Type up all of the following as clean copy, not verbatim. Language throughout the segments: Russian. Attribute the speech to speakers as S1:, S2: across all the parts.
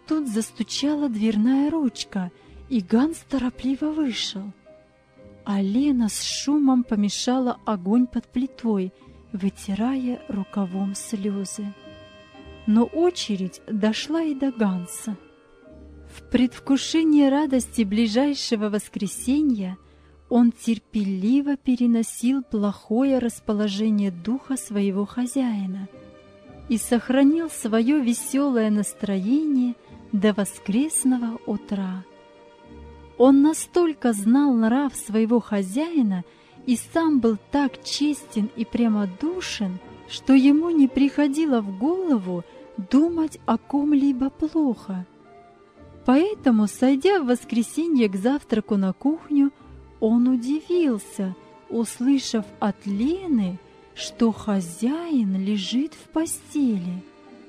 S1: тут застучала дверная ручка, и Ганс торопливо вышел. А Лена с шумом помешала огонь под плитой, вытирая рукавом слезы. Но очередь дошла и до Ганса. В предвкушении радости ближайшего воскресенья он терпеливо переносил плохое расположение духа своего хозяина и сохранил свое веселое настроение до воскресного утра. Он настолько знал нрав своего хозяина и сам был так честен и прямодушен, что ему не приходило в голову думать о ком-либо плохо. Поэтому, сойдя в воскресенье к завтраку на кухню, он удивился, услышав от Лены, что хозяин лежит в постели.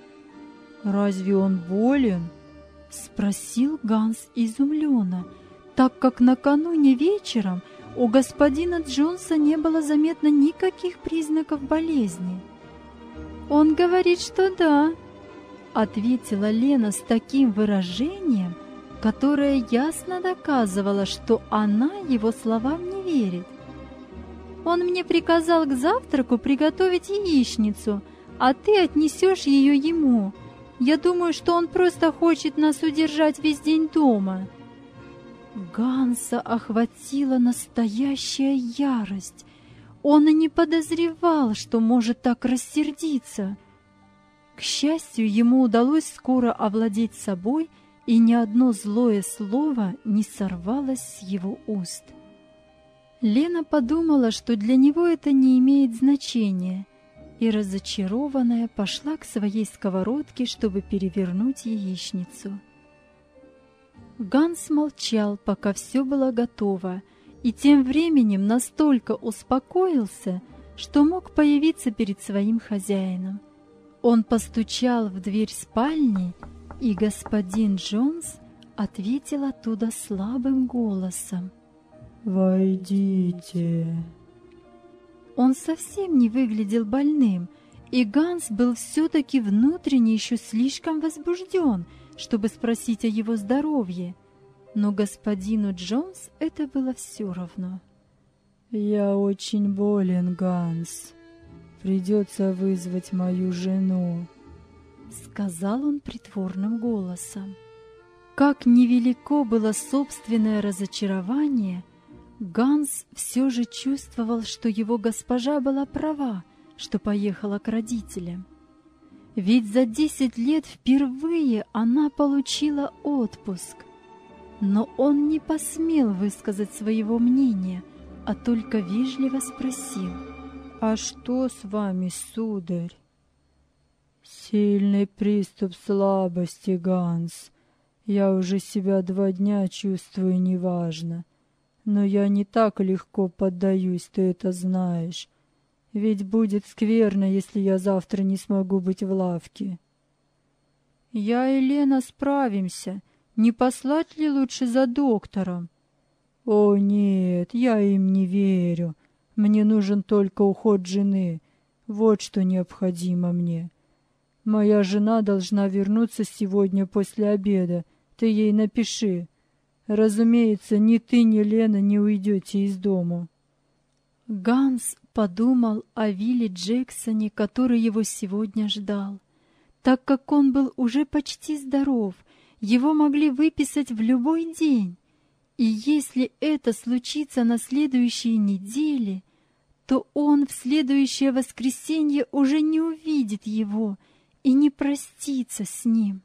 S1: «Разве он болен?» — спросил Ганс изумленно, так как накануне вечером у господина Джонса не было заметно никаких признаков болезни. «Он говорит, что да», — ответила Лена с таким выражением, которое ясно доказывало, что она его словам не верит. «Он мне приказал к завтраку приготовить яичницу, а ты отнесешь ее ему. Я думаю, что он просто хочет нас удержать весь день дома». Ганса охватила настоящая ярость. Он и не подозревал, что может так рассердиться. К счастью, ему удалось скоро овладеть собой, и ни одно злое слово не сорвалось с его уст. Лена подумала, что для него это не имеет значения, и, разочарованная, пошла к своей сковородке, чтобы перевернуть яичницу. Ганс молчал, пока все было готово, и тем временем настолько успокоился, что мог появиться перед своим хозяином. Он постучал в дверь спальни, и господин Джонс ответил оттуда слабым голосом: «Войдите». Он совсем не выглядел больным, и Ганс был все-таки внутренне еще слишком возбужден, чтобы спросить о его здоровье, но господину Джонс это было все равно. «Я очень болен, Ганс. Придется вызвать мою жену», — сказал он притворным голосом. Как невелико было собственное разочарование, Ганс все же чувствовал, что его госпожа была права, что поехала к родителям. Ведь за 10 лет впервые она получила отпуск. Но он не посмел высказать своего мнения, а только вежливо спросил: «А что с вами, сударь?» «Сильный приступ слабости, Ганс. Я уже себя 2 дня чувствую неважно. Но я не так легко поддаюсь, ты это знаешь. Ведь будет скверно, если я завтра не смогу быть в лавке». «Я и Лена справимся. Не послать ли лучше за доктором?» «О, нет, я им не верю. Мне нужен только уход жены. Вот что необходимо мне. Моя жена должна вернуться сегодня после обеда. Ты ей напиши. Разумеется, ни ты, ни Лена не уйдете из дому». Ганс подумал о Вилле Джексоне, который его сегодня ждал. Так как он был уже почти здоров, его могли выписать в любой день. И если это случится на следующей неделе, то он в следующее воскресенье уже не увидит его и не простится с ним.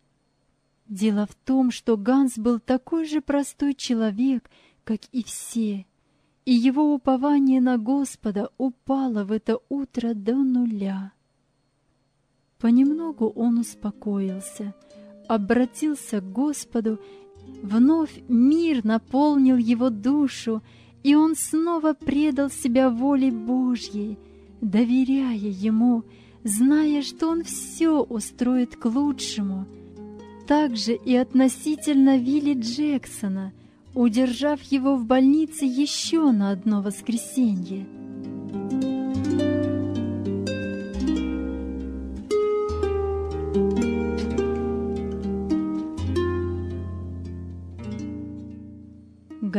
S1: Дело в том, что Ганс был такой же простой человек, как и все, и его упование на Господа упало в это утро до нуля. Понемногу он успокоился, обратился к Господу, вновь мир наполнил его душу, и он снова предал себя воле Божьей, доверяя Ему, зная, что Он все устроит к лучшему. Также и относительно Вилли Джексона, удержав его в больнице еще на одно воскресенье.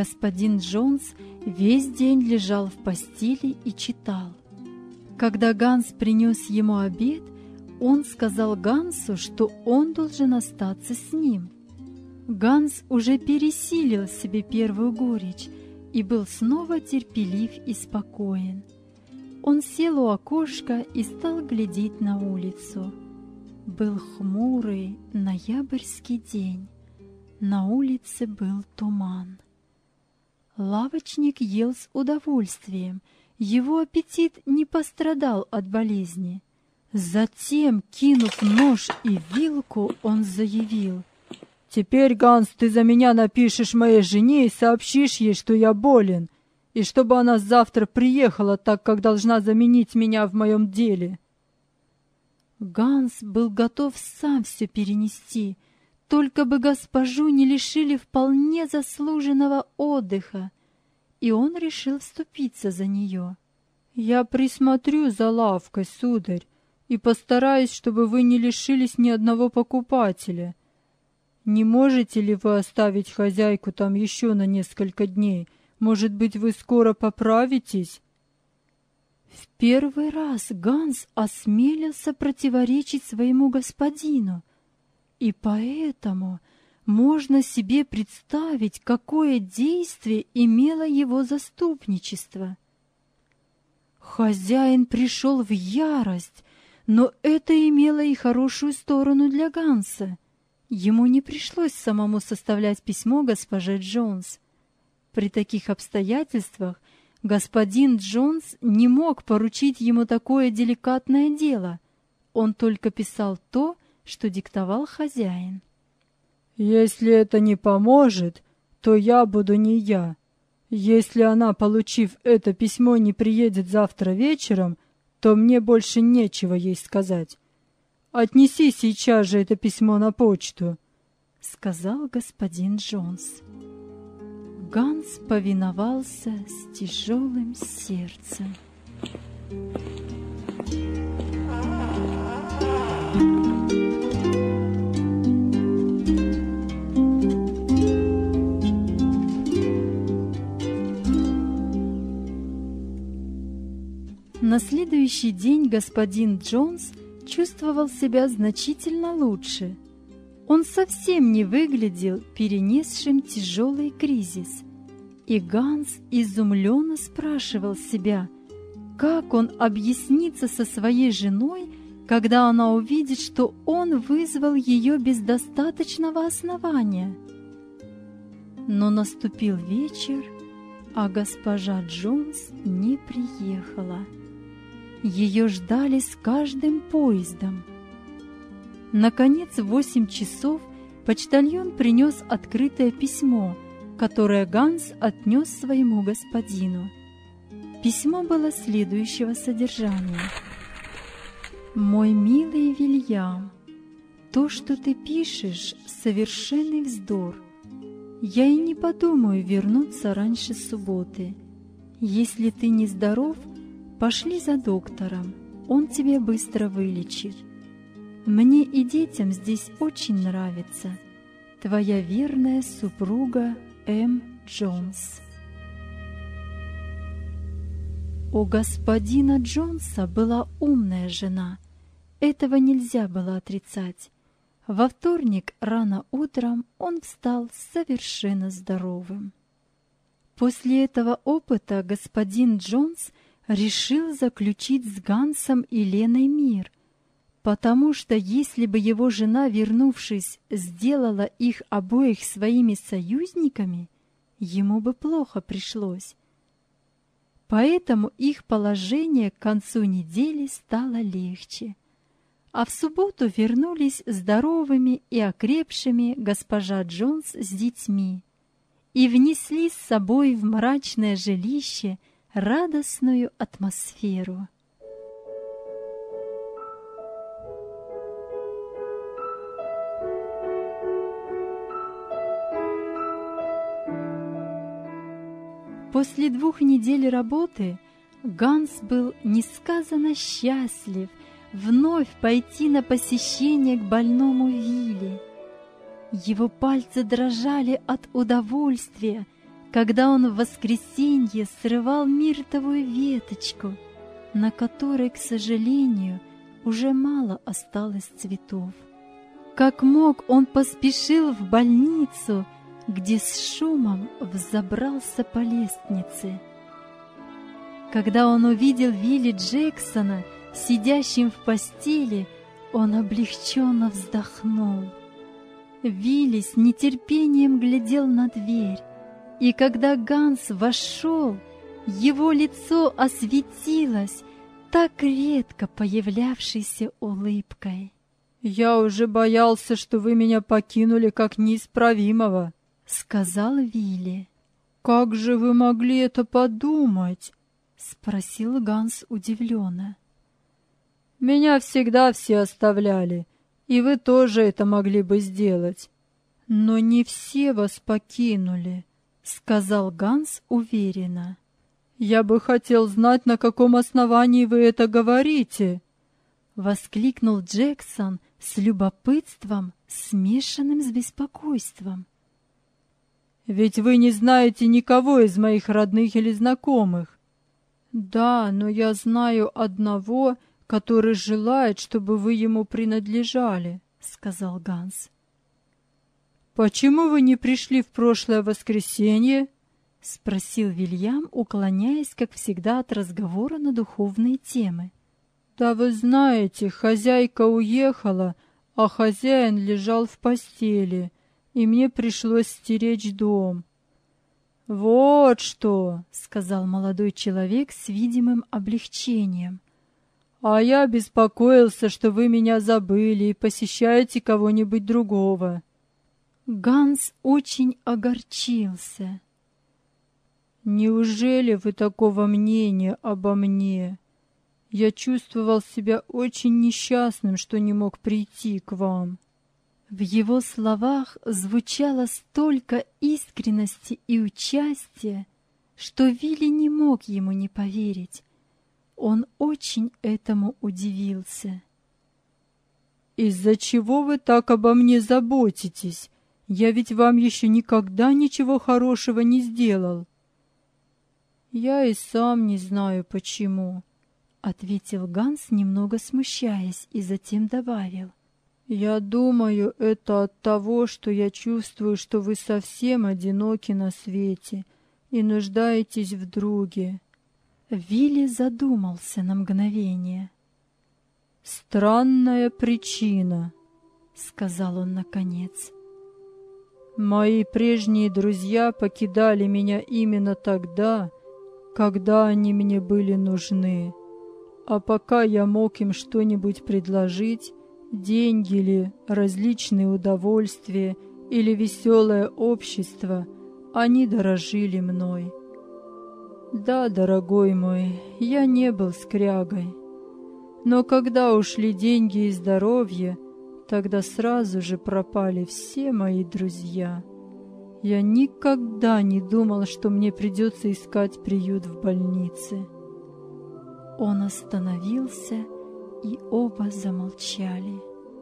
S1: господин Джонс весь день лежал в постели и читал. Когда Ганс принес ему обед, он сказал Гансу, что он должен остаться с ним. Ганс уже пересилил в себе первую горечь и был снова терпелив и спокоен. Он сел у окошка и стал глядеть на улицу. Был хмурый ноябрьский день. На улице был туман. Лавочник ел с удовольствием. Его аппетит не пострадал от болезни. Затем, кинув нож и вилку, он заявил: «Теперь, Ганс, ты за меня напишешь моей жене и сообщишь ей, что я болен, и чтобы она завтра приехала, так как должна заменить меня в моем деле». Ганс был готов сам все перенести, только бы госпожу не лишили вполне заслуженного отдыха, и он решил вступиться за нее. «Я присмотрю за лавкой, сударь, и постараюсь, чтобы вы не лишились ни одного покупателя. Не можете ли вы оставить хозяйку там еще на несколько дней? Может быть, вы скоро поправитесь?» В первый раз Ганс осмелился противоречить своему господину, и поэтому можно себе представить, какое действие имело его заступничество. Хозяин пришел в ярость, но это имело и хорошую сторону для Ганса. Ему не пришлось самому составлять письмо госпоже Джонс. При таких обстоятельствах господин Джонс не мог поручить ему такое деликатное дело. Он только писал то, что диктовал хозяин. «Если это не поможет, то я буду не я. Если она, получив это письмо, не приедет завтра вечером, то мне больше нечего ей сказать. Отнеси сейчас же это письмо на почту», — сказал господин Джонс. Ганс повиновался с тяжелым сердцем. На следующий день господин Джонс чувствовал себя значительно лучше. Он совсем не выглядел перенесшим тяжелый кризис, и Ганс изумленно спрашивал себя, как он объяснится со своей женой, когда она увидит, что он вызвал ее без достаточного основания. Но наступил вечер, а госпожа Джонс не приехала. Ее ждали с каждым поездом. Наконец, в 8 часов почтальон принес открытое письмо, которое Ганс отнес своему господину. Письмо было следующего содержания: «Мой милый Вильям, то, что ты пишешь, совершенный вздор. Я и не подумаю вернуться раньше субботы. Если ты нездоров, пошли за доктором, он тебя быстро вылечит. Мне и детям здесь очень нравится. Твоя верная супруга М. Джонс». У господина Джонса была умная жена. Этого нельзя было отрицать. Во вторник рано утром он встал совершенно здоровым. После этого опыта господин Джонс решил заключить с Гансом и Леной мир, потому что если бы его жена, вернувшись, сделала их обоих своими союзниками, ему бы плохо пришлось. Поэтому их положение к концу недели стало легче. А в субботу вернулись здоровыми и окрепшими госпожа Джонс с детьми и внесли с собой в мрачное жилище радостную атмосферу. После 2 недель работы Ганс был несказанно счастлив вновь пойти на посещение к больному Вилли. Его пальцы дрожали от удовольствия, когда он в воскресенье срывал миртовую веточку, на которой, к сожалению, уже мало осталось цветов. Как мог, он поспешил в больницу, где с шумом взобрался по лестнице. Когда он увидел Вилли Джексона, сидящим в постели, он облегченно вздохнул. Вилли с нетерпением глядел на дверь, и когда Ганс вошел, его лицо осветилось так редко появлявшейся улыбкой.
S2: «Я уже боялся, что вы меня покинули как неисправимого», —
S1: сказал Вилли.
S2: «Как же вы могли это подумать?»
S1: — спросил Ганс удивленно.
S2: «Меня всегда все оставляли, и вы тоже это могли бы сделать. Но не все вас покинули», — сказал Ганс уверенно. «Я бы хотел знать, на каком основании вы это говорите»,
S1: — воскликнул Джексон с любопытством, смешанным с беспокойством.
S2: «Ведь вы не знаете никого из моих родных или знакомых». «Да, но я знаю одного, который желает, чтобы вы ему принадлежали», — сказал Ганс. «Почему вы не пришли в прошлое воскресенье?» — спросил Вильям, уклоняясь, как всегда, от разговора на духовные темы. «Да вы знаете, хозяйка уехала, а хозяин лежал в постели, и мне пришлось стеречь дом». «Вот что!» — сказал молодой человек с видимым облегчением. «А я беспокоился, что вы меня забыли и посещаете кого-нибудь другого».
S1: Ганс очень огорчился.
S2: «Неужели вы такого мнения обо мне? Я чувствовал себя очень несчастным, что не мог прийти к вам».
S1: В его словах звучало столько искренности и участия, что Вилли не мог ему не поверить. Он очень этому удивился.
S2: «Из-за чего вы так обо мне заботитесь? Я ведь вам еще никогда ничего хорошего не сделал». «Я и сам не знаю, почему», — ответил Ганс, немного смущаясь, и затем добавил. «Я думаю, это от того, что я чувствую, что вы совсем одиноки на свете и нуждаетесь в друге».
S1: Вилли задумался на мгновение.
S2: «Странная причина», — сказал он наконец. «Мои прежние друзья покидали меня именно тогда, когда они мне были нужны. А пока я мог им что-нибудь предложить, деньги ли, различные удовольствия или веселое общество, они дорожили мной. Да, дорогой мой, я не был скрягой. Но когда ушли деньги и здоровье, тогда сразу же пропали все мои друзья. Я никогда не думал, что мне придется искать приют в больнице».
S1: Он остановился, и оба замолчали.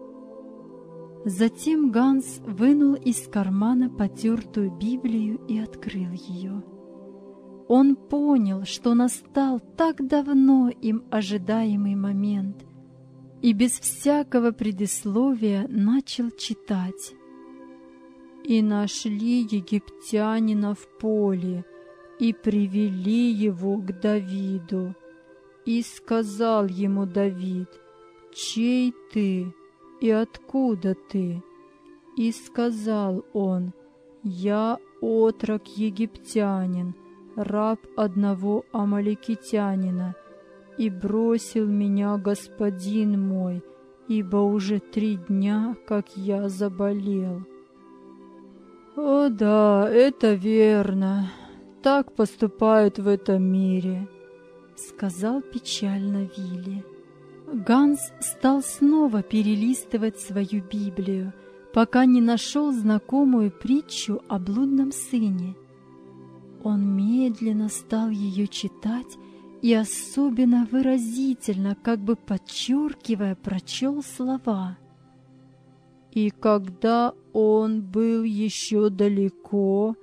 S1: Затем Ганс вынул из кармана потертую Библию и открыл ее. Он понял, что настал так давно им ожидаемый момент, и без всякого предисловия начал читать. «И нашли египтянина в поле, и привели его к Давиду. И сказал ему Давид: чей ты и откуда ты? И сказал он: я отрок египтянин, раб одного амаликитянина, и бросил меня господин мой, ибо уже 3 дня, как я заболел». «О да, это верно. Так поступают в этом мире», — сказал печально Вилли. Ганс стал снова перелистывать свою Библию, пока не нашел знакомую притчу о блудном сыне. Он медленно стал ее читать и особенно выразительно, как бы подчеркивая, прочел слова. «И когда он был еще далеко,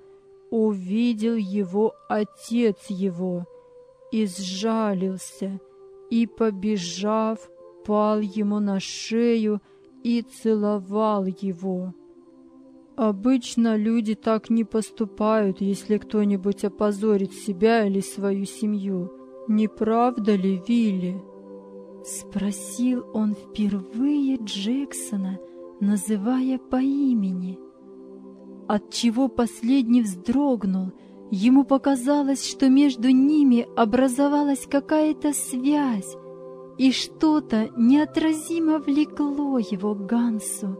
S2: увидел его отец его, и сжалился, и, побежав, пал ему на шею и целовал его. Обычно люди так не поступают, если кто-нибудь опозорит себя или свою семью. Не правда ли, Вилли?
S1: Спросил он впервые Джексона, называя по имени, отчего последний вздрогнул. Ему показалось, что между ними образовалась какая-то связь, и что-то неотразимо влекло его к Гансу.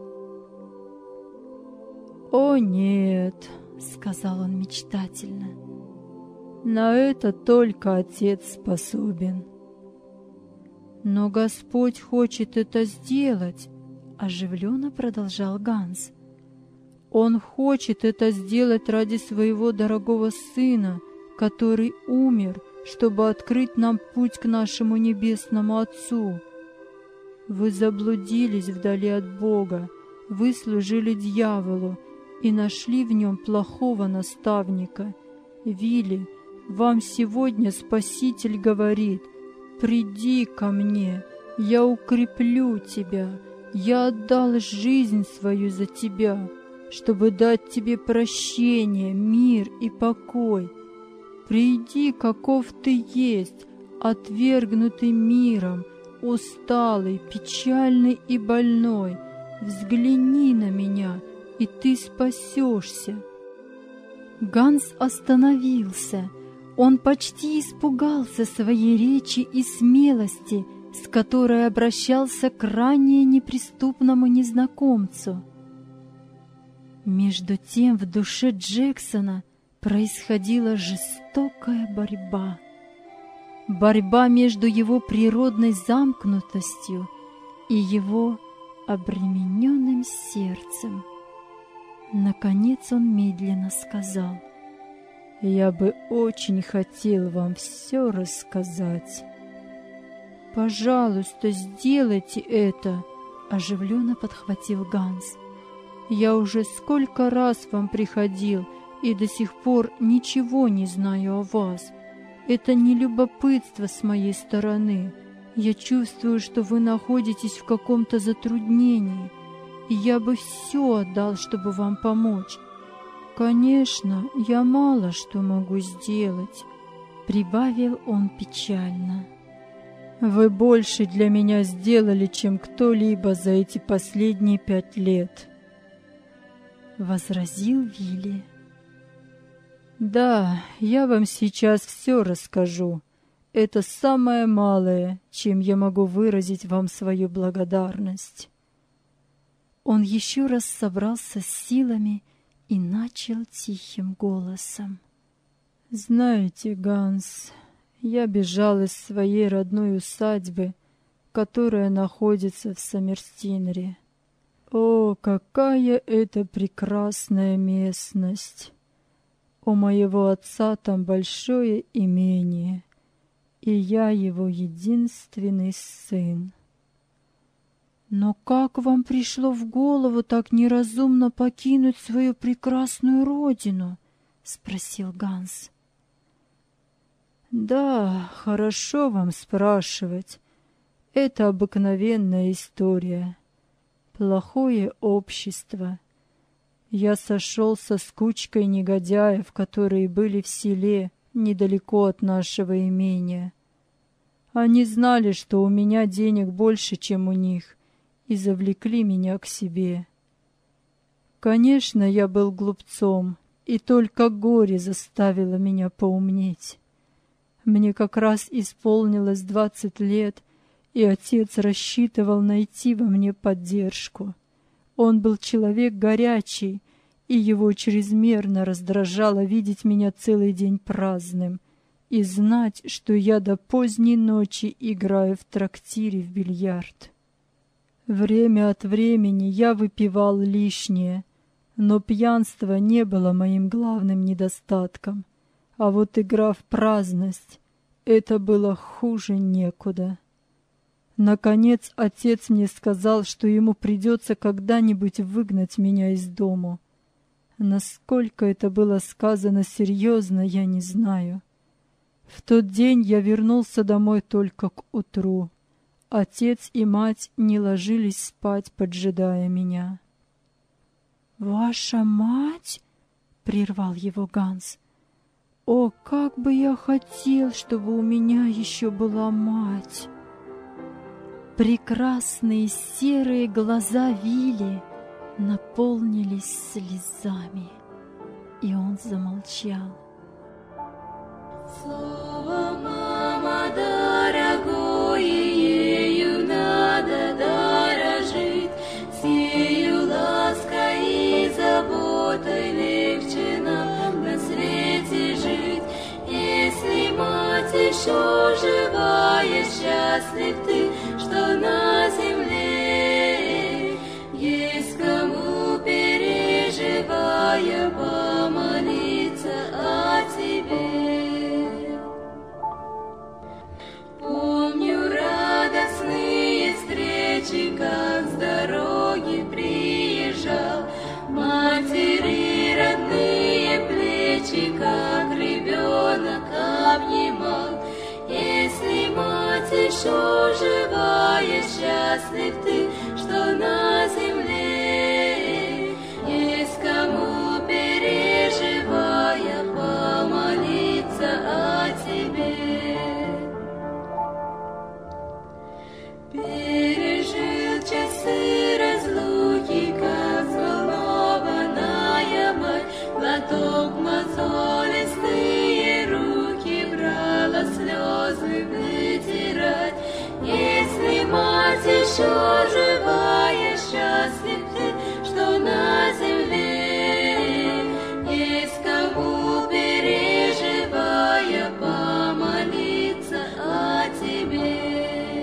S2: «О нет», — сказал он мечтательно, — «на это только Отец способен». «Но Господь хочет это сделать», — оживленно продолжал Ганс. «Он хочет это сделать ради своего дорогого Сына, который умер, чтобы открыть нам путь к нашему Небесному Отцу. Вы заблудились вдали от Бога, вы служили дьяволу и нашли в нем плохого наставника. Вилли, вам сегодня Спаситель говорит: «Приди ко мне, я укреплю тебя, я отдал жизнь свою за тебя, чтобы дать тебе прощение, мир и покой. Приди, каков ты есть, отвергнутый миром, усталый, печальный и больной. Взгляни на меня, и ты спасешься».
S1: Ганс остановился. Он почти испугался своей речи и смелости, с которой обращался к ранее неприступному незнакомцу. Между тем в душе Джексона происходила жестокая борьба. Борьба между его природной замкнутостью и его обремененным сердцем. Наконец он медленно сказал:
S2: «Я бы очень хотел вам все рассказать».
S1: «Пожалуйста, сделайте это», — оживленно подхватил Ганс.
S2: «Я уже сколько раз вам приходил и до сих пор ничего не знаю о вас. Это не любопытство с моей стороны. Я чувствую, что вы находитесь в каком-то затруднении, и я бы все отдал, чтобы вам помочь. Конечно, я мало что могу сделать», — прибавил он печально. «Вы больше для меня сделали, чем кто-либо за эти последние 5 лет», — возразил Вилли. «Да, я вам сейчас все расскажу. Это самое малое, чем я могу выразить вам свою благодарность».
S1: Он еще раз собрался с силами и начал тихим голосом:
S2: «Знаете, Ганс, я бежал из своей родной усадьбы, которая находится в Саммерстинере. О, какая это прекрасная местность! У моего отца там большое имение, и я его единственный сын».
S1: «Но как вам пришло в голову так неразумно покинуть свою прекрасную родину?» — спросил Ганс.
S2: «Да, хорошо вам спрашивать. Это обыкновенная история. Плохое общество. Я сошелся с кучкой негодяев, которые были в селе недалеко от нашего имения. Они знали, что у меня денег больше, чем у них, и завлекли меня к себе. Конечно, я был глупцом, и только горе заставило меня поумнеть. Мне как раз исполнилось 20 лет, и отец рассчитывал найти во мне поддержку. Он был человек горячий, и его чрезмерно раздражало видеть меня целый день праздным и знать, что я до поздней ночи играю в трактире в бильярд. Время от времени я выпивал лишнее, но пьянство не было моим главным недостатком, а вот игра в праздность — это было хуже некуда. Наконец отец мне сказал, что ему придется когда-нибудь выгнать меня из дому. Насколько это было сказано серьезно, я не знаю. В тот день я вернулся домой только к утру. Отец и мать не ложились спать, поджидая меня.
S1: «Ваша мать?» — прервал его Ганс. «О, как бы я хотел, чтобы у меня еще была мать!» Прекрасные серые глаза Вилли наполнились слезами, и он замолчал.
S3: Слово «мама» дорогое, ею надо дорожить, с ею лаской и заботой легче нам на свете жить. Если мать еще живая, счастлив ты, что на земле есть кому, переживая, помолиться о тебе. Помню радостные встречи, как с дороги приезжал, матери родные плечи, как ребенок обнимал. Если мать еще живая, счастлив ты, что на земле есть кому, переживая, помолиться о тебе. Пережил часы разлуки, как взволнованная мать, платок мозолистые руки брала слезы вытирать. Если мать еще живая, счастлив ты, что на земле есть кому, переживая, помолиться о тебе.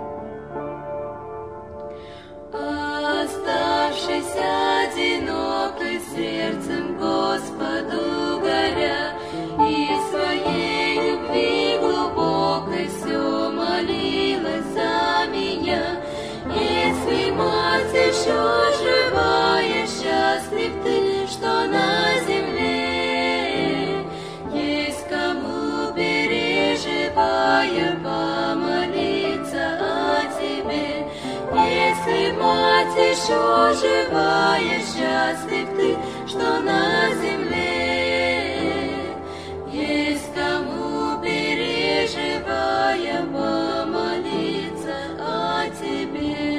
S3: Оставшись одинокой сердцем, Господу горя, и своей любви глубокой все молилась за меня. Если мать еще живая, счастлив ты, что на земле есть кому, переживая, помолиться о тебе. Если мать еще живая, счастлив ты, что на земле есть кому, переживая, помолиться о тебе.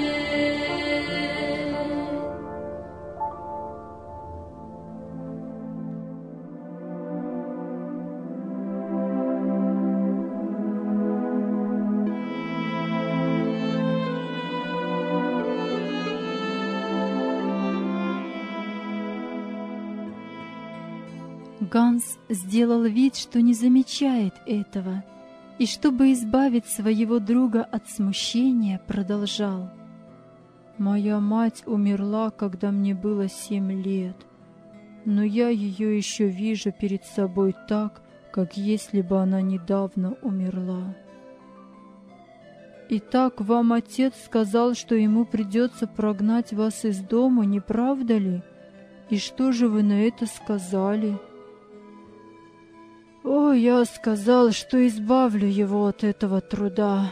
S1: Ганс сделал вид, что не замечает этого, и, чтобы избавить своего друга от смущения, продолжал.
S2: Моя мать умерла, когда мне было 7 лет, но я ее еще вижу перед собой так, как если бы она недавно умерла. Итак, вам отец сказал, что ему придется прогнать вас из дома, не правда ли? И что же вы на это сказали? О, я сказал, что избавлю его от этого труда.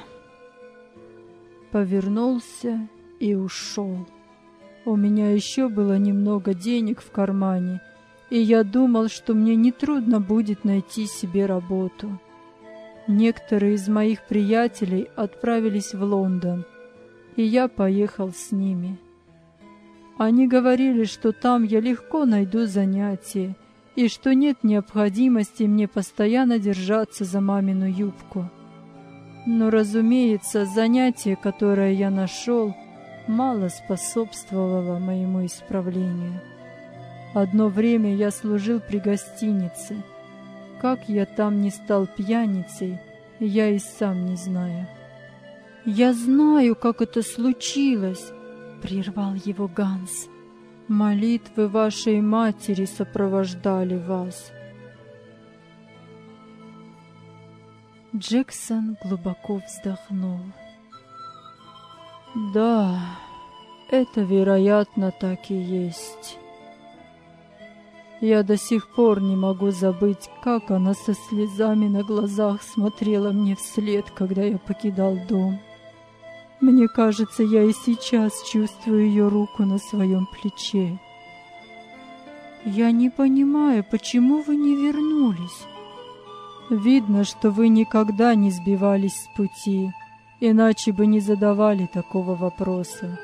S2: Повернулся и ушел. У меня еще было немного денег в кармане, и я думал, что мне нетрудно будет найти себе работу. Некоторые из моих приятелей отправились в Лондон, и я поехал с ними. Они говорили, что там я легко найду занятие, и что нет необходимости мне постоянно держаться за мамину юбку. Но, разумеется, занятие, которое я нашел, мало способствовало моему исправлению. Одно время я служил при гостинице. Как я там не стал пьяницей, я и сам не знаю.
S1: «Я знаю, как это случилось», — прервал его Ганс.
S2: Молитвы вашей матери сопровождали вас.
S1: Джексон глубоко вздохнул.
S2: Да, это, вероятно, так и есть. Я до сих пор не могу забыть, как она со слезами на глазах смотрела мне вслед, когда я покидал дом. Мне кажется, я и сейчас чувствую ее руку на своем плече. Я не понимаю, почему вы не вернулись. Видно, что вы никогда не сбивались с пути, иначе бы не задавали такого вопроса.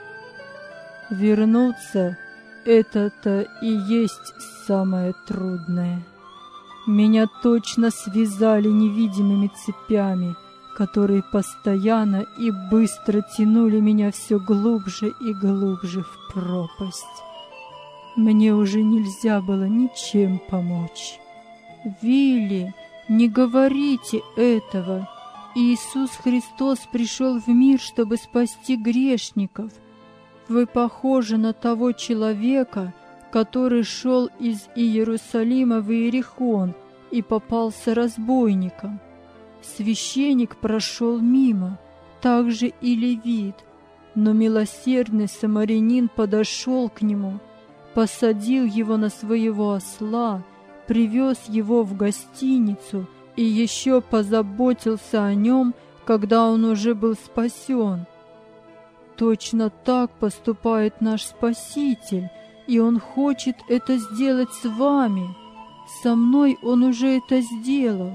S2: Вернуться — это-то и есть самое трудное. Меня точно связали невидимыми цепями, которые постоянно и быстро тянули меня все глубже и глубже в пропасть. Мне уже нельзя было ничем помочь. Вилли, не говорите этого. Иисус Христос пришел в мир, чтобы спасти грешников. Вы похожи на того человека, который шел из Иерусалима в Иерихон и попался разбойником. Священник прошел мимо, так же и левит, но милосердный самарянин подошел к нему, посадил его на своего осла, привез его в гостиницу и еще позаботился о нем, когда он уже был спасен. Точно так поступает наш Спаситель, и Он хочет это сделать с вами. Со мной Он уже это сделал.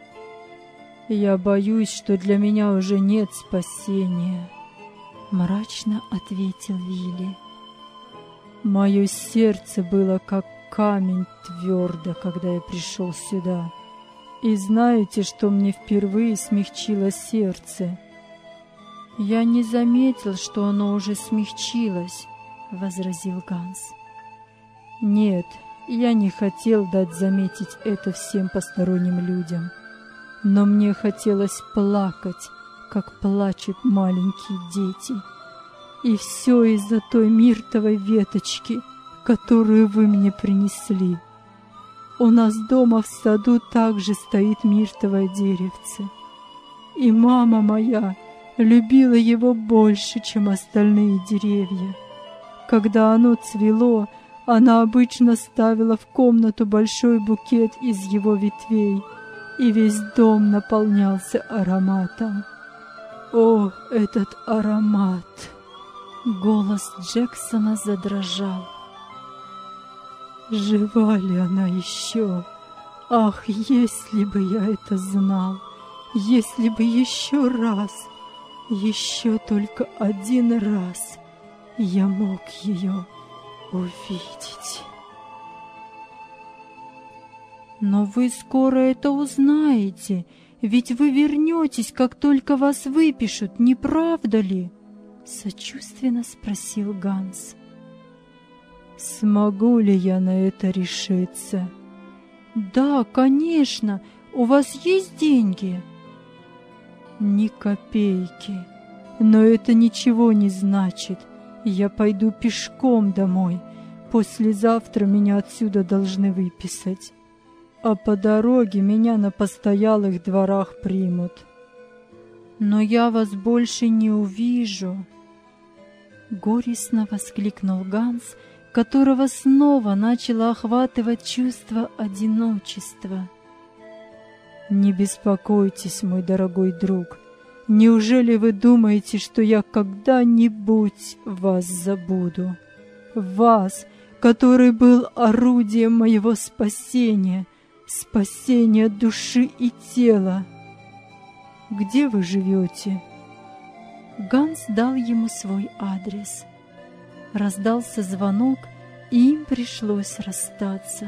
S2: Я боюсь, что для меня уже нет спасения, мрачно ответил Вилли. Мое сердце было как камень твердо, когда я пришел сюда. И знаете, что мне впервые смягчило сердце? Я не заметил, что оно уже смягчилось, возразил Ганс. Нет, я не хотел дать заметить это всем посторонним людям, но мне хотелось плакать, как плачут маленькие дети. И все из-за той миртовой веточки, которую вы мне принесли. У нас дома в саду также стоит миртовое деревце, и мама моя любила его больше, чем остальные деревья. Когда оно цвело, она обычно ставила в комнату большой букет из его ветвей, и весь дом наполнялся ароматом. О, этот аромат! Голос Джексона задрожал. Жива ли она еще? Ах, если бы я это знал! Если бы еще раз, еще только один раз я мог ее увидеть. Но вы скоро это узнаете, ведь вы вернетесь, как только вас выпишут, не правда ли? Сочувственно спросил Ганс. Смогу ли я на это решиться? Да, конечно. У вас есть деньги? Ни копейки. Но это ничего не значит. Я пойду пешком домой. Послезавтра меня отсюда должны выписать. А по дороге меня на постоялых дворах примут. Но я вас больше не увижу. Горестно воскликнул Ганс, которого снова начало охватывать чувство одиночества. Не беспокойтесь, мой дорогой друг. Неужели вы думаете, что я когда-нибудь вас забуду? Вас, который был орудием моего спасения, спасения души и тела. Где вы живете? Ганс дал ему свой адрес. Раздался звонок, и им пришлось расстаться.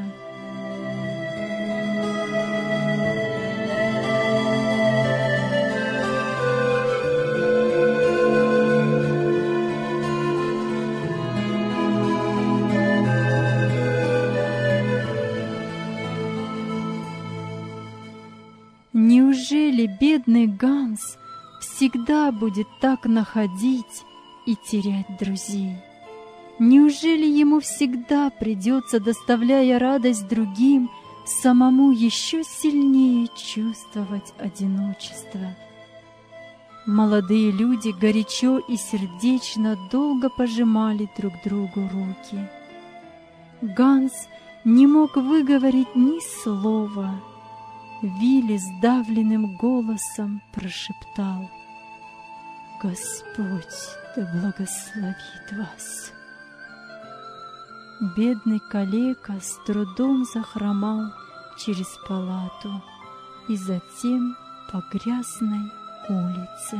S2: Неужели бедный Ганс всегда будет так находить и терять друзей? Неужели ему всегда придется, доставляя радость другим, самому еще сильнее чувствовать одиночество? Молодые люди горячо и сердечно долго пожимали друг другу руки. Ганс
S1: не мог выговорить ни слова. Вилли сдавленным голосом прошептал: «Господь да благословит вас». Бедный калека с трудом захромал через палату и затем по грязной улице.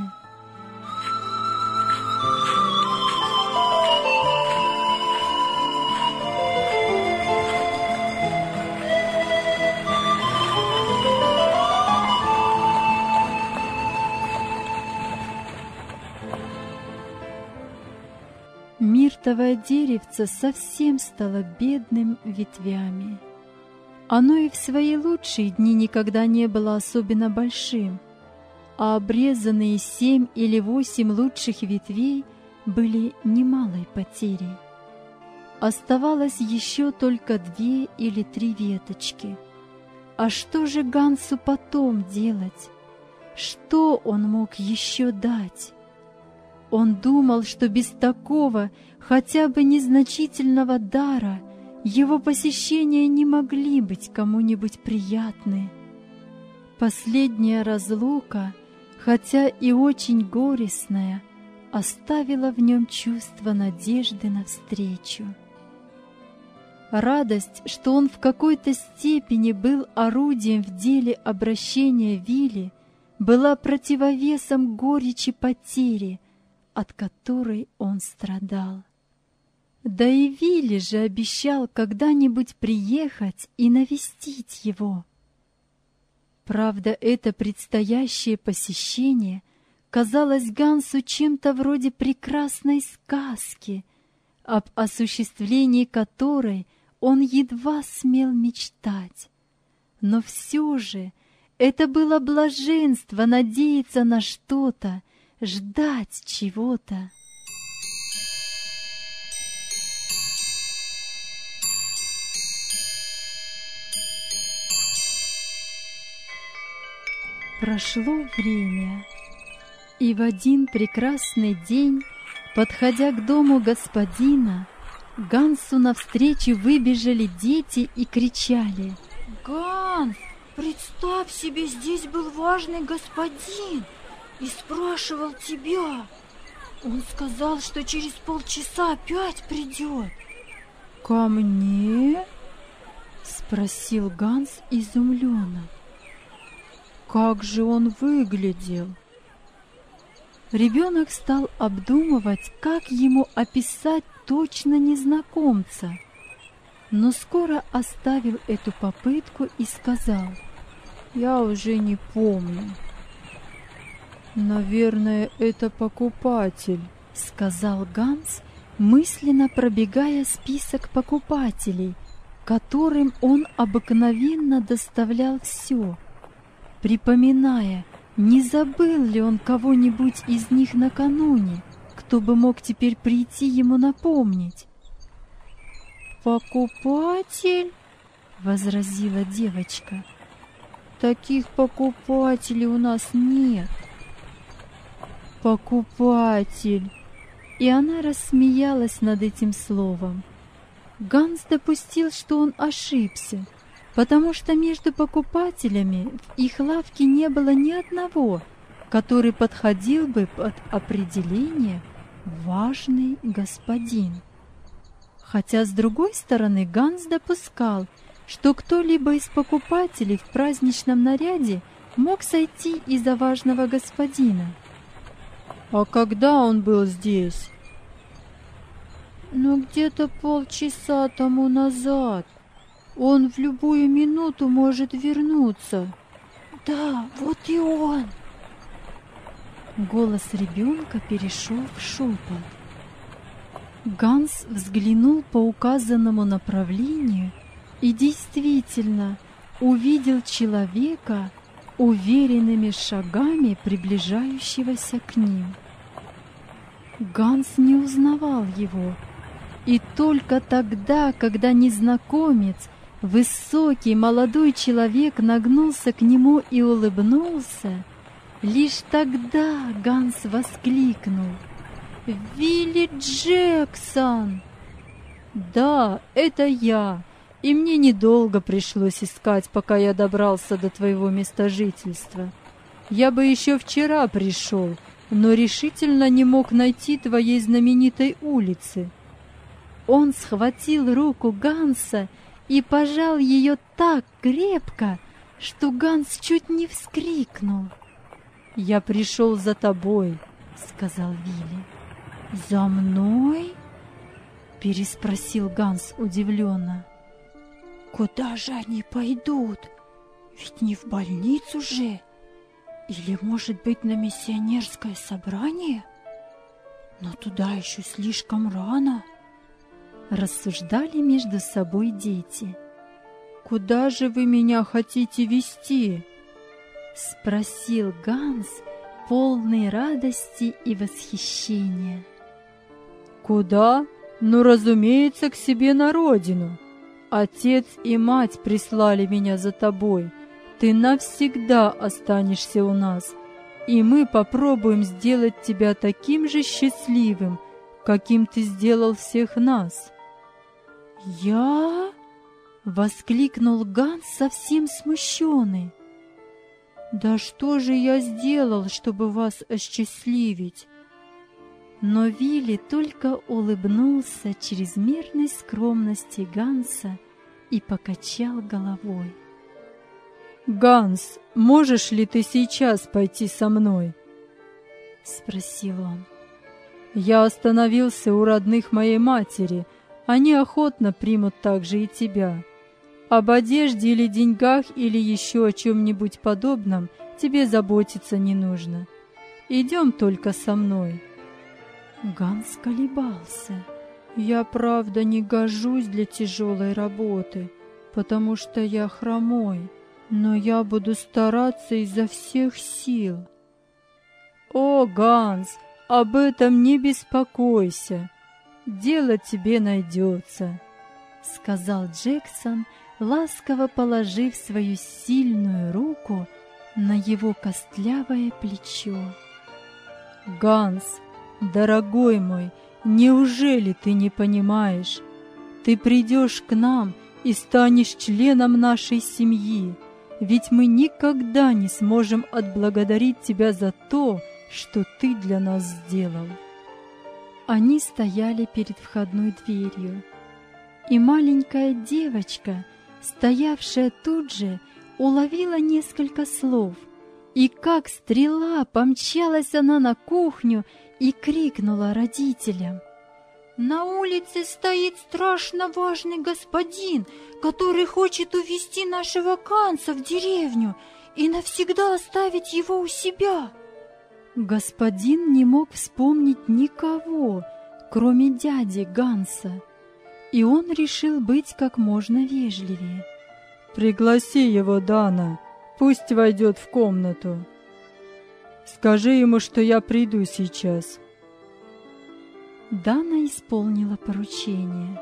S1: Миртовое деревце совсем стало бедным ветвями. Оно и в свои лучшие дни никогда не было особенно большим, а обрезанные 7 или 8 лучших ветвей были немалой потерей. Оставалось еще только 2 или 3 веточки. А что же Гансу потом делать? Что он мог еще дать? Он думал, что без такого, хотя бы незначительного дара, его посещения не могли быть кому-нибудь приятны. Последняя разлука, хотя и очень горестная, оставила в нем чувство надежды навстречу. Радость, что он в какой-то степени был орудием в деле обращения Вилли, была противовесом горечи потери, от которой он страдал. Да и Вилли же обещал когда-нибудь приехать и навестить его. Правда, это предстоящее посещение казалось Гансу чем-то вроде прекрасной сказки, об осуществлении которой он едва смел мечтать. Но все же это было блаженство надеяться на что-то, ждать чего-то. Прошло время, и в один прекрасный день, подходя к дому господина, Гансу навстречу выбежали дети и кричали:
S4: «Ганс, представь себе, здесь был важный господин и спрашивал тебя. Он сказал, что через полчаса опять придет».
S1: «Ко мне?» — спросил Ганс изумленно. «Как же он выглядел?» Ребенок стал обдумывать, как ему описать точно незнакомца, но скоро оставил эту попытку и сказал: «Я уже не помню». «Наверное, это покупатель», — сказал Ганс, мысленно пробегая список покупателей, которым он обыкновенно доставлял все, припоминая, не забыл ли он кого-нибудь из них накануне, кто бы мог теперь прийти ему напомнить. «Покупатель?» — возразила девочка. «Таких покупателей у нас нет». «Покупатель!» И она рассмеялась над этим словом. Ганс допустил, что он ошибся, потому что между покупателями в их лавке не было ни одного, который подходил бы под определение «важный господин». Хотя, с другой стороны, Ганс допускал, что кто-либо из покупателей в праздничном наряде мог сойти и за важного господина. «А когда он был здесь?» «Ну, где-то полчаса тому назад. Он в любую минуту может вернуться».
S4: «Да, вот и он!»
S1: Голос ребенка перешел в шепот. Ганс взглянул по указанному направлению и действительно увидел человека, уверенными шагами приближающегося к ним. Ганс не узнавал его, и только тогда, когда незнакомец, высокий молодой человек, нагнулся к нему и улыбнулся, лишь тогда Ганс воскликнул: «Вилли Джексон!» «Да, это я,
S2: и мне недолго пришлось искать, пока я добрался до твоего места жительства. Я бы еще вчера пришел, но решительно не мог найти твоей знаменитой улицы».
S1: Он схватил руку Ганса и пожал ее так крепко, что Ганс чуть не вскрикнул.
S2: «Я пришел за тобой», — сказал Вилли.
S1: «За мной?» — переспросил Ганс удивленно. «Куда же они пойдут? Ведь не в больницу же. Или, может быть, на миссионерское собрание? Но туда еще слишком рано».
S2: Рассуждали между собой дети. «Куда же вы меня хотите везти?»
S1: — спросил Ганс, полный радости и восхищения.
S2: «Куда? Ну, разумеется, к себе на родину. Отец и мать прислали меня за тобой. Ты навсегда останешься у нас, и мы попробуем сделать тебя таким же счастливым, каким ты сделал всех нас».
S1: «Я?» — воскликнул Ганс, совсем смущенный.
S2: «Да что же я сделал, чтобы вас осчастливить?»
S1: Но Вилли только улыбнулся чрезмерной скромности Ганса и покачал головой.
S2: «Ганс, можешь ли ты сейчас пойти со мной?» — спросил он. «Я остановился у родных моей матери. Они охотно примут также и тебя. Об одежде или деньгах или еще о чем-нибудь подобном тебе заботиться не нужно. Идем только со мной».
S1: Ганс колебался.
S2: «Я, правда, не гожусь для тяжелой работы, потому что я хромой, но я буду стараться изо всех сил». «О, Ганс, об этом не беспокойся. Дело тебе найдется», —
S1: сказал Джексон, ласково положив свою сильную руку на его костлявое плечо.
S2: «Ганс, дорогой мой, неужели ты не понимаешь? Ты придешь к нам и станешь членом нашей семьи, ведь мы никогда не сможем отблагодарить тебя за то, что ты для нас сделал».
S1: Они стояли перед входной дверью, и маленькая девочка, стоявшая тут же, уловила несколько слов, и как стрела помчалась она на кухню и крикнула родителям: «На улице стоит страшно важный господин, который хочет увезти нашего Ганса в деревню и навсегда оставить его у себя». Господин не мог вспомнить никого, кроме дяди Ганса, и он решил быть как можно вежливее.
S2: «Пригласи его, Дана, пусть войдет в комнату. Скажи ему, что я приду сейчас».
S1: Дана исполнила поручение.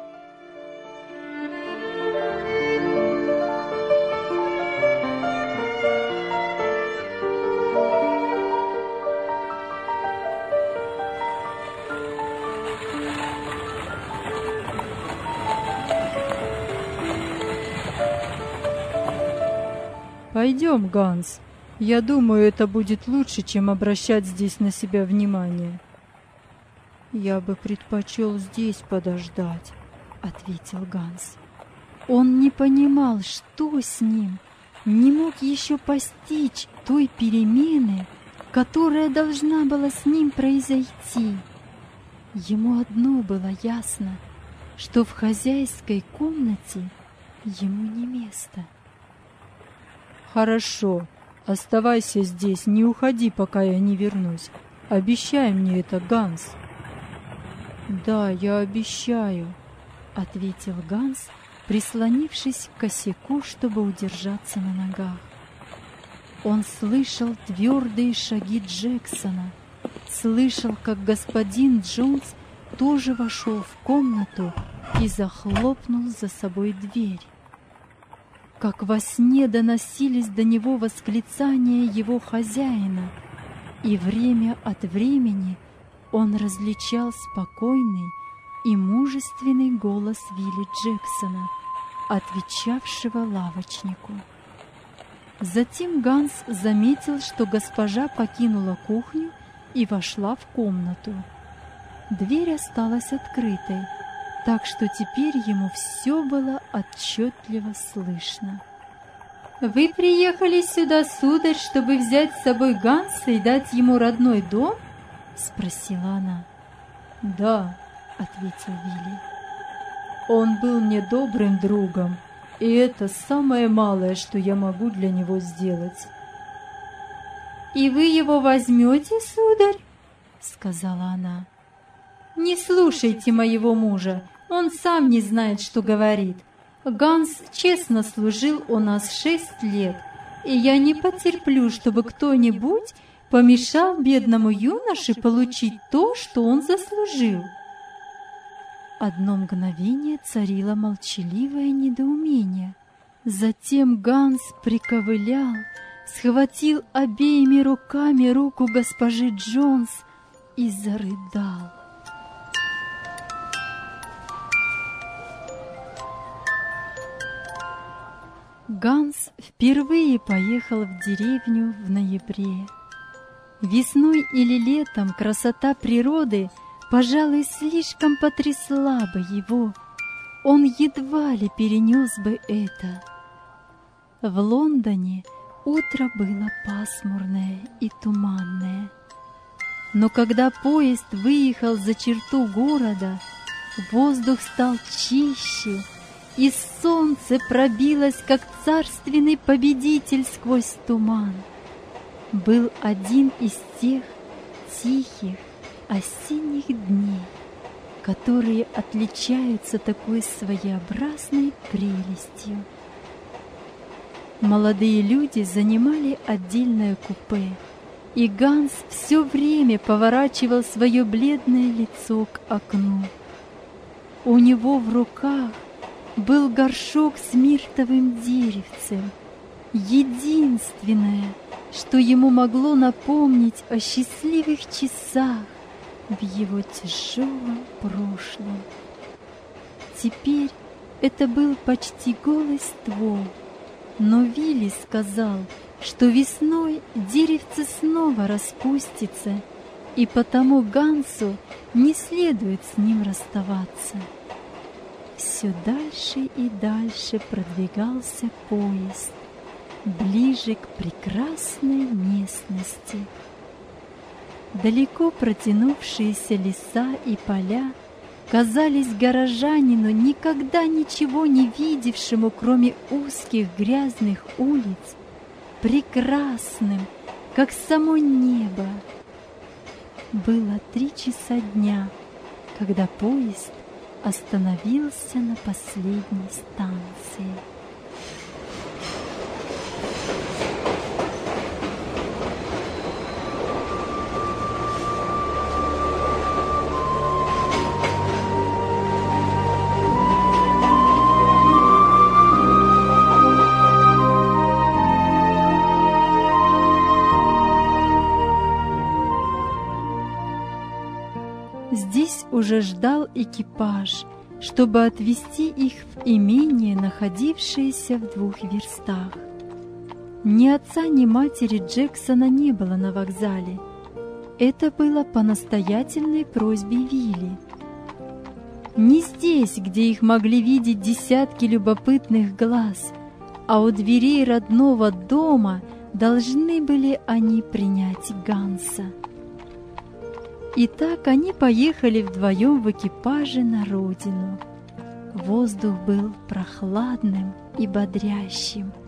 S2: «Пойдем, Ганс. Я думаю, это будет лучше, чем обращать здесь на себя внимание».
S1: «Я бы предпочел здесь подождать», — ответил Ганс. Он не понимал, что с ним, не мог еще постичь той перемены, которая должна была с ним произойти. Ему одно было ясно, что в хозяйской комнате ему не место.
S2: «Хорошо, оставайся здесь, не уходи, пока я не вернусь. Обещай мне это, Ганс».
S1: «Да, я обещаю», — ответил Ганс, прислонившись к косяку, чтобы удержаться на ногах. Он слышал твердые шаги Джексона, слышал, как господин Джонс тоже вошел в комнату и захлопнул за собой дверь. Как во сне доносились до него восклицания его хозяина, и время от времени он различал спокойный и мужественный голос Вилли Джексона, отвечавшего лавочнику. Затем Ганс заметил, что госпожа покинула кухню и вошла в комнату. Дверь осталась открытой, так что теперь ему все было отчетливо слышно.
S2: «Вы приехали сюда, сударь, чтобы взять с собой Ганса и дать ему родной дом?» — спросила она.
S1: «Да», — ответил Вилли.
S2: «Он был мне добрым другом, и это самое малое, что я могу для него сделать». «И вы его возьмете, сударь?» — сказала она. «Не слушайте моего мужа, он сам не знает, что говорит. Ганс честно служил у нас 6 лет, и я не потерплю, чтобы кто-нибудь помешал бедному юноше получить то, что он заслужил».
S1: Одно мгновение царило молчаливое недоумение. Затем Ганс приковылял, схватил обеими руками руку госпожи Джонс и зарыдал. Ганс впервые поехал в деревню в ноябре. Весной или летом красота природы, пожалуй, слишком потрясла бы его. Он едва ли перенес бы это. В Лондоне утро было пасмурное и туманное. Но когда поезд выехал за черту города, воздух стал чище, и солнце пробилось, как царственный победитель сквозь туман. Был один из тех тихих осенних дней, которые отличаются такой своеобразной прелестью. Молодые люди занимали отдельное купе, и Ганс все время поворачивал свое бледное лицо к окну. У него в руках был горшок с миртовым деревцем, единственное, что ему могло напомнить о счастливых часах в его тяжелом прошлом. Теперь это был почти голый ствол, но Вилли сказал, что весной деревце снова распустится, и потому Гансу не следует с ним расставаться. Все дальше и дальше продвигался поезд, ближе к прекрасной местности. Далеко протянувшиеся леса и поля казались горожанину, никогда ничего не видевшему, кроме узких грязных улиц, прекрасным, как само небо. Было 3 часа дня, когда поезд остановился на последней станции. Здесь уже ждал экипаж, чтобы отвезти их в имение, находившееся в 2 верстах. Ни отца, ни матери Джексона не было на вокзале. Это было по настоятельной просьбе Вилли. Не здесь, где их могли видеть десятки любопытных глаз, а у дверей родного дома должны были они принять Ганса. Итак, они поехали вдвоем в экипаже на родину. Воздух был прохладным и бодрящим.